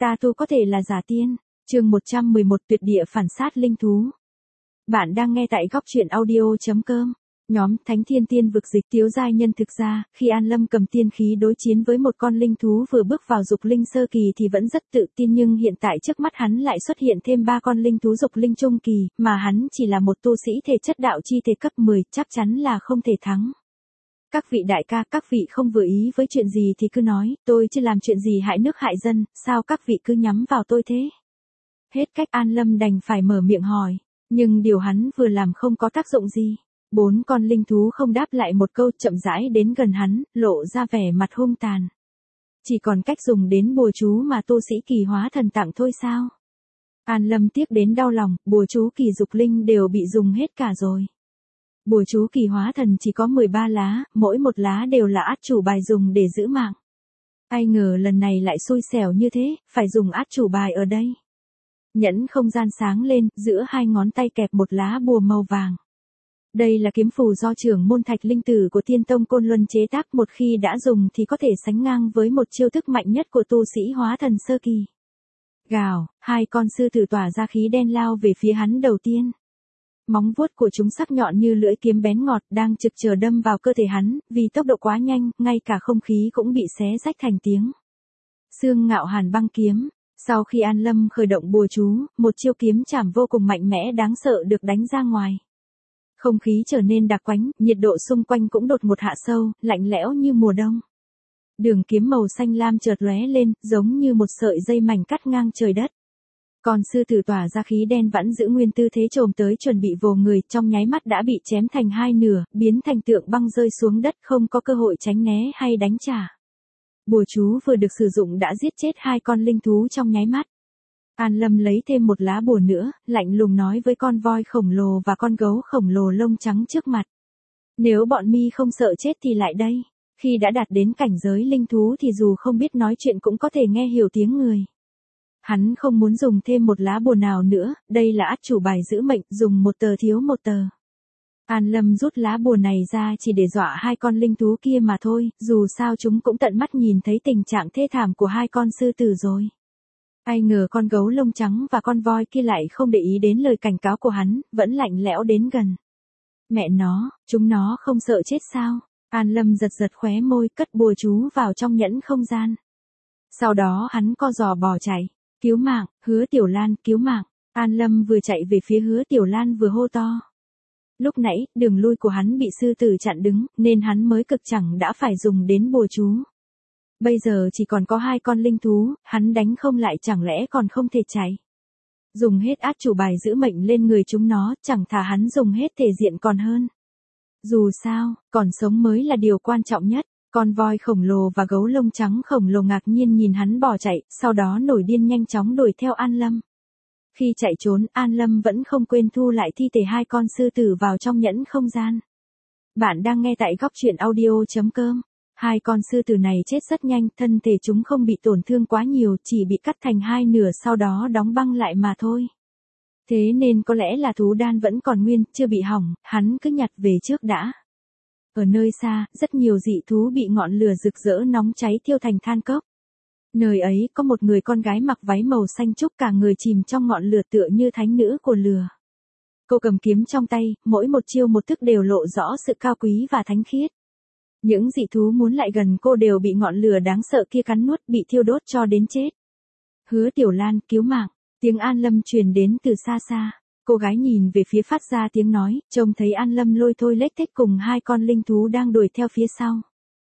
Ta tu có thể là giả tiên. Chương 111 tuyệt địa phản sát linh thú. Bạn đang nghe tại góc truyện audio.com. Nhóm Thánh Thiên Tiên vực dịch Tiếu giai nhân. Thực ra, khi An Lâm cầm tiên khí đối chiến với một con linh thú vừa bước vào dục linh sơ kỳ thì vẫn rất tự tin, nhưng hiện tại trước mắt hắn lại xuất hiện thêm 3 con linh thú dục linh trung kỳ, mà hắn chỉ là một tu sĩ thể chất đạo chi thể cấp 10, chắc chắn là không thể thắng. Các vị đại ca, các vị không vừa ý với chuyện gì thì cứ nói, tôi chưa làm chuyện gì hại nước hại dân, sao các vị cứ nhắm vào tôi thế? Hết cách, An Lâm đành phải mở miệng hỏi, nhưng điều hắn vừa làm không có tác dụng gì. 4 con linh thú không đáp lại một câu, chậm rãi đến gần hắn, lộ ra vẻ mặt hung tàn. Chỉ còn cách dùng đến bùa chú mà tu sĩ kỳ hóa thần tặng thôi sao? An Lâm tiếc đến đau lòng, bùa chú kỳ dục linh đều bị dùng hết cả rồi. Bùa chú kỳ hóa thần chỉ có 13 lá, mỗi một lá đều là át chủ bài dùng để giữ mạng. Ai ngờ lần này lại xui xẻo như thế, phải dùng át chủ bài ở đây. Nhẫn không gian sáng lên, giữa hai ngón tay kẹp một lá bùa màu vàng. Đây là kiếm phù do trưởng môn Thạch Linh Tử của Tiên Tông Côn Luân chế tác, một khi đã dùng thì có thể sánh ngang với một chiêu thức mạnh nhất của tu sĩ hóa thần sơ kỳ. Gào, 2 con sư tử tỏa ra khí đen lao về phía hắn đầu tiên. Móng vuốt của chúng sắc nhọn như lưỡi kiếm bén ngọt, đang trực chờ đâm vào cơ thể hắn, vì tốc độ quá nhanh, ngay cả không khí cũng bị xé rách thành tiếng. Xương Ngạo Hàn Băng Kiếm. Sau khi An Lâm khởi động bùa chú, một chiêu kiếm chảm vô cùng mạnh mẽ đáng sợ được đánh ra ngoài. Không khí trở nên đặc quánh, nhiệt độ xung quanh cũng đột ngột hạ sâu, lạnh lẽo như mùa đông. Đường kiếm màu xanh lam chợt lóe lên, giống như một sợi dây mảnh cắt ngang trời đất. Còn sư tử tỏa ra khí đen vẫn giữ nguyên tư thế chồm tới chuẩn bị vồ người, trong nháy mắt đã bị chém thành hai nửa, biến thành tượng băng rơi xuống đất, không có cơ hội tránh né hay đánh trả. Bùa chú vừa được sử dụng đã giết chết 2 con linh thú trong nháy mắt. An Lâm lấy thêm một lá bùa nữa, lạnh lùng nói với con voi khổng lồ và con gấu khổng lồ lông trắng trước mặt. Nếu bọn mi không sợ chết thì lại đây. Khi đã đạt đến cảnh giới linh thú thì dù không biết nói chuyện cũng có thể nghe hiểu tiếng người. Hắn không muốn dùng thêm một lá bùa nào nữa, đây là át chủ bài giữ mệnh, dùng một tờ thiếu một tờ. An Lâm rút lá bùa này ra chỉ để dọa 2 con linh thú kia mà thôi, dù sao chúng cũng tận mắt nhìn thấy tình trạng thê thảm của 2 con sư tử rồi. Ai ngờ con gấu lông trắng và con voi kia lại không để ý đến lời cảnh cáo của hắn, vẫn lạnh lẽo đến gần. Mẹ nó, chúng nó không sợ chết sao? An Lâm giật giật khóe môi, cất bùa chú vào trong nhẫn không gian. Sau đó hắn co giò bò chạy. Cứu mạng, Hứa Tiểu Lan, cứu mạng. An Lâm vừa chạy về phía Hứa Tiểu Lan vừa hô to. Lúc nãy, đường lui của hắn bị sư tử chặn đứng, nên hắn mới cực chẳng đã phải dùng đến bùa chú. Bây giờ chỉ còn có 2 con linh thú, hắn đánh không lại, chẳng lẽ còn không thể chạy. Dùng hết át chủ bài giữ mệnh lên người chúng nó, chẳng thà hắn dùng hết thể diện còn hơn. Dù sao, còn sống mới là điều quan trọng nhất. Con voi khổng lồ và gấu lông trắng khổng lồ ngạc nhiên nhìn hắn bỏ chạy, sau đó nổi điên nhanh chóng đuổi theo An Lâm. Khi chạy trốn, An Lâm vẫn không quên thu lại thi thể 2 con sư tử vào trong nhẫn không gian. Bạn đang nghe tại góc truyện audio.com. 2 con sư tử này chết rất nhanh, thân thể chúng không bị tổn thương quá nhiều, chỉ bị cắt thành 2 nửa sau đó đóng băng lại mà thôi. Thế nên có lẽ là thú đan vẫn còn nguyên, chưa bị hỏng, hắn cứ nhặt về trước đã. Ở nơi xa, rất nhiều dị thú bị ngọn lửa rực rỡ nóng cháy thiêu thành than cốc. Nơi ấy có một người con gái mặc váy màu xanh trúc, cả người chìm trong ngọn lửa tựa như thánh nữ của lửa. Cô cầm kiếm trong tay, mỗi một chiêu một thức đều lộ rõ sự cao quý và thánh khiết. Những dị thú muốn lại gần cô đều bị ngọn lửa đáng sợ kia cắn nuốt, bị thiêu đốt cho đến chết. Hứa Tiểu Lan, cứu mạng. Tiếng An Lâm truyền đến từ xa xa. Cô gái nhìn về phía phát ra tiếng nói, trông thấy An Lâm lôi thôi lếch thếch cùng 2 con linh thú đang đuổi theo phía sau.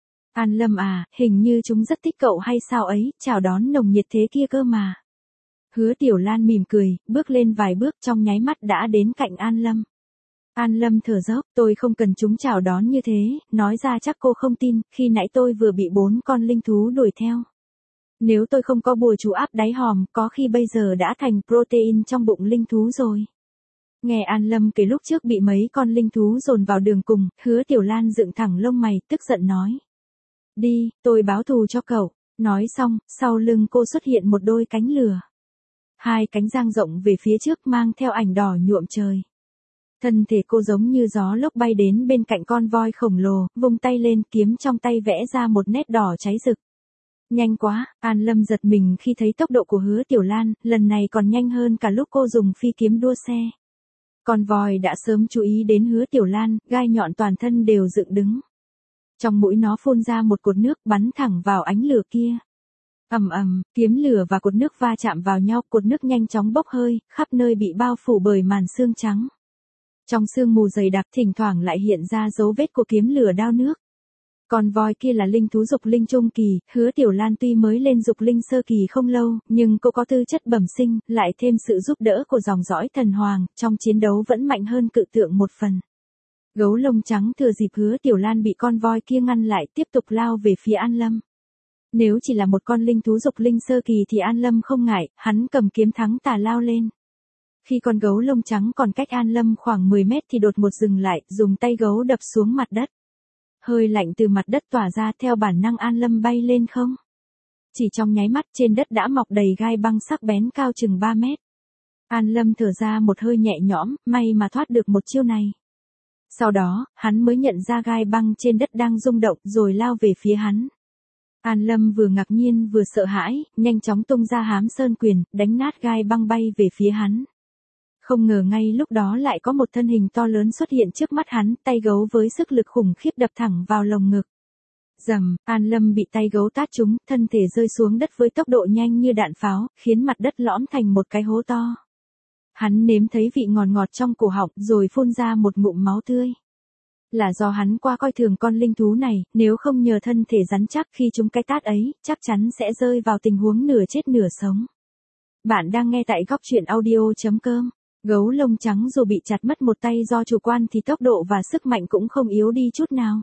An Lâm à, hình như chúng rất thích cậu hay sao ấy, chào đón nồng nhiệt thế kia cơ mà. Hứa Tiểu Lan mỉm cười, bước lên vài bước, trong nháy mắt đã đến cạnh An Lâm. An Lâm thở dốc, tôi không cần chúng chào đón như thế, nói ra chắc cô không tin, khi nãy tôi vừa bị 4 con linh thú đuổi theo. Nếu tôi không có bùa chú áp đáy hòm, có khi bây giờ đã thành protein trong bụng linh thú rồi. Nghe An Lâm kể lúc trước bị mấy con linh thú dồn vào đường cùng, Hứa Tiểu Lan dựng thẳng lông mày, tức giận nói. Đi, tôi báo thù cho cậu. Nói xong, sau lưng cô xuất hiện một đôi cánh lửa. 2 cánh dang rộng về phía trước mang theo ảnh đỏ nhuộm trời. Thân thể cô giống như gió lốc bay đến bên cạnh con voi khổng lồ, vung tay lên, kiếm trong tay vẽ ra một nét đỏ cháy rực. Nhanh quá, An Lâm giật mình khi thấy tốc độ của Hứa Tiểu Lan, lần này còn nhanh hơn cả lúc cô dùng phi kiếm đua xe. Con voi đã sớm chú ý đến Hứa Tiểu Lan, gai nhọn toàn thân đều dựng đứng. Trong mũi nó phun ra một cột nước bắn thẳng vào ánh lửa kia. Ầm ầm, kiếm lửa và cột nước va chạm vào nhau, cột nước nhanh chóng bốc hơi, khắp nơi bị bao phủ bởi màn sương trắng. Trong sương mù dày đặc thỉnh thoảng lại hiện ra dấu vết của kiếm lửa đao nước. Con voi kia là linh thú dục linh trung kỳ, Hứa Tiểu Lan tuy mới lên dục linh sơ kỳ không lâu, nhưng cô có tư chất bẩm sinh, lại thêm sự giúp đỡ của dòng dõi thần hoàng, trong chiến đấu vẫn mạnh hơn cự tượng một phần. Gấu lông trắng thừa dịp Hứa Tiểu Lan bị con voi kia ngăn lại tiếp tục lao về phía An Lâm. Nếu chỉ là một con linh thú dục linh sơ kỳ thì An Lâm không ngại, hắn cầm kiếm thắng tà lao lên. Khi con gấu lông trắng còn cách An Lâm khoảng 10 mét thì đột ngột dừng lại, dùng tay gấu đập xuống mặt đất. Hơi lạnh từ mặt đất tỏa ra, theo bản năng An Lâm bay lên không. Chỉ trong nháy mắt trên đất đã mọc đầy gai băng sắc bén cao chừng 3 mét. An Lâm thở ra một hơi nhẹ nhõm, may mà thoát được một chiêu này. Sau đó, hắn mới nhận ra gai băng trên đất đang rung động rồi lao về phía hắn. An Lâm vừa ngạc nhiên vừa sợ hãi, nhanh chóng tung ra hám sơn quyền, đánh nát gai băng bay về phía hắn. Không ngờ ngay lúc đó lại có một thân hình to lớn xuất hiện trước mắt hắn, tay gấu với sức lực khủng khiếp đập thẳng vào lồng ngực. Rầm, An Lâm bị tay gấu tát trúng, thân thể rơi xuống đất với tốc độ nhanh như đạn pháo, khiến mặt đất lõm thành một cái hố to. Hắn nếm thấy vị ngọt ngọt trong cổ họng rồi phun ra một ngụm máu tươi. Là do hắn qua coi thường con linh thú này, nếu không nhờ thân thể rắn chắc khi trúng cái tát ấy, chắc chắn sẽ rơi vào tình huống nửa chết nửa sống. Bạn đang nghe tại góc truyện audio.com. Gấu lông trắng dù bị chặt mất một tay do chủ quan thì tốc độ và sức mạnh cũng không yếu đi chút nào.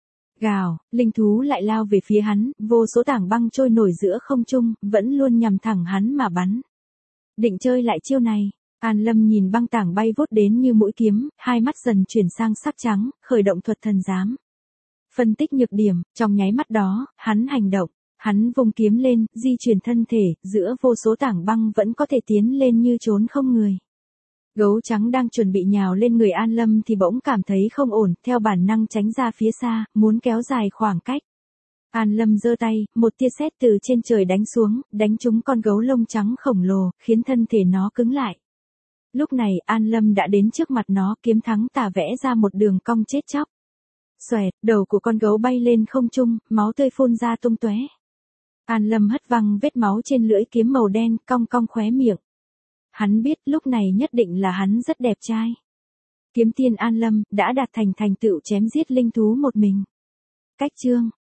Gào, linh thú lại lao về phía hắn, vô số tảng băng trôi nổi giữa không trung, vẫn luôn nhằm thẳng hắn mà bắn. Định chơi lại chiêu này, An Lâm nhìn băng tảng bay vút đến như mũi kiếm, hai mắt dần chuyển sang sắc trắng, khởi động thuật thần giám. Phân tích nhược điểm, trong nháy mắt đó, hắn hành động, hắn vung kiếm lên, di chuyển thân thể, giữa vô số tảng băng vẫn có thể tiến lên như trốn không người. Gấu trắng đang chuẩn bị nhào lên người An Lâm thì bỗng cảm thấy không ổn, theo bản năng tránh ra phía xa, muốn kéo dài khoảng cách. An Lâm giơ tay, một tia sét từ trên trời đánh xuống, đánh trúng con gấu lông trắng khổng lồ, khiến thân thể nó cứng lại. Lúc này An Lâm đã đến trước mặt nó, kiếm thắng tà vẽ ra một đường cong chết chóc. Xoẹt, đầu của con gấu bay lên không trung, máu tươi phun ra tung tóe. An Lâm hất văng vết máu trên lưỡi kiếm màu đen, cong cong khóe miệng. Hắn biết lúc này nhất định là hắn rất đẹp trai. Kiếm tiên An Lâm đã đạt thành tựu chém giết linh thú một mình. Cách chương